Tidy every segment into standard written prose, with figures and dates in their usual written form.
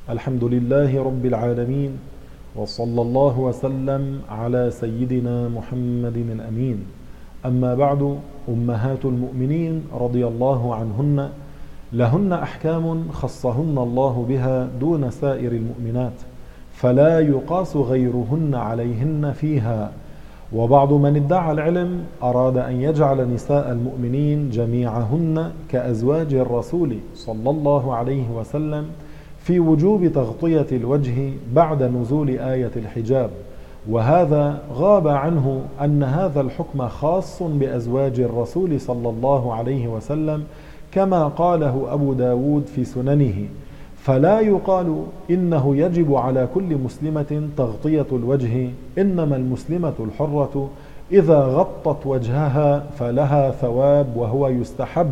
الحمد لله رب العالمين، وصلى الله وسلم على سيدنا محمد الأمين. أما بعد، أمهات المؤمنين رضي الله عنهن لهن أحكام خصهن الله بها دون سائر المؤمنات، فلا يقاس غيرهن عليهن فيها. وبعض من ادعى العلم أراد أن يجعل نساء المؤمنين جميعهن كأزواج الرسول صلى الله عليه وسلم في وجوب تغطية الوجه بعد نزول آية الحجاب، وهذا غاب عنه أن هذا الحكم خاص بأزواج الرسول صلى الله عليه وسلم كما قاله أبو داود في سننه، فلا يقال إنه يجب على كل مسلمة تغطية الوجه، إنما المسلمة الحرة إذا غطت وجهها فلها ثواب وهو يستحب.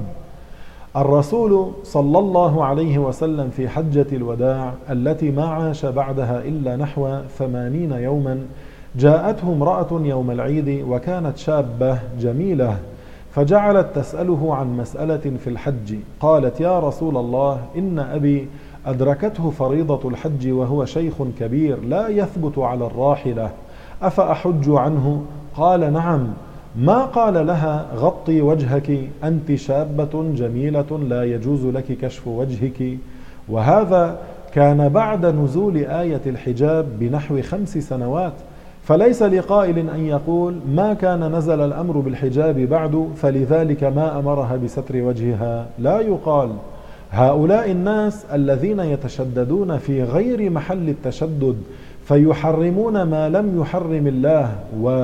الرسول صلى الله عليه وسلم في حجة الوداع التي ما عاش بعدها إلا نحو 80 يوما جاءته امرأة يوم العيد وكانت شابة جميلة، فجعلت تسأله عن مسألة في الحج. قالت: يا رسول الله، إن أبي أدركته فريضة الحج وهو شيخ كبير لا يثبت على الراحلة، أفأحج عنه؟ قال: نعم. ما قال لها: غطي وجهك، أنت شابة جميلة لا يجوز لك كشف وجهك؟ وهذا كان بعد نزول آية الحجاب بنحو 5 سنوات، فليس لقائل أن يقول ما كان نزل الأمر بالحجاب بعد فلذلك ما أمرها بستر وجهها. لا يقال. هؤلاء الناس الذين يتشددون في غير محل التشدد فيحرمون ما لم يحرم الله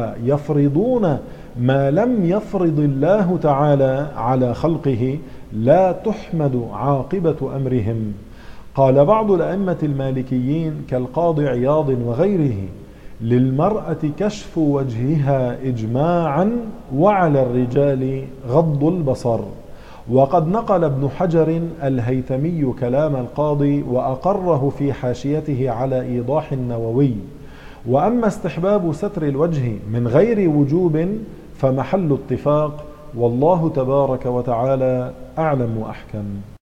ويفرضون ما لم يفرض الله تعالى على خلقه، لا تحمد عاقبة أمرهم. قال بعض الأئمة المالكيين كالقاضي عياض وغيره: للمرأة كشف وجهها إجماعا، وعلى الرجال غض البصر. وقد نقل ابن حجر الهيثمي كلام القاضي وأقره في حاشيته على إيضاح النووي. وأما استحباب ستر الوجه من غير وجوب فمحل اتفاق، والله تبارك وتعالى أعلم وأحكم.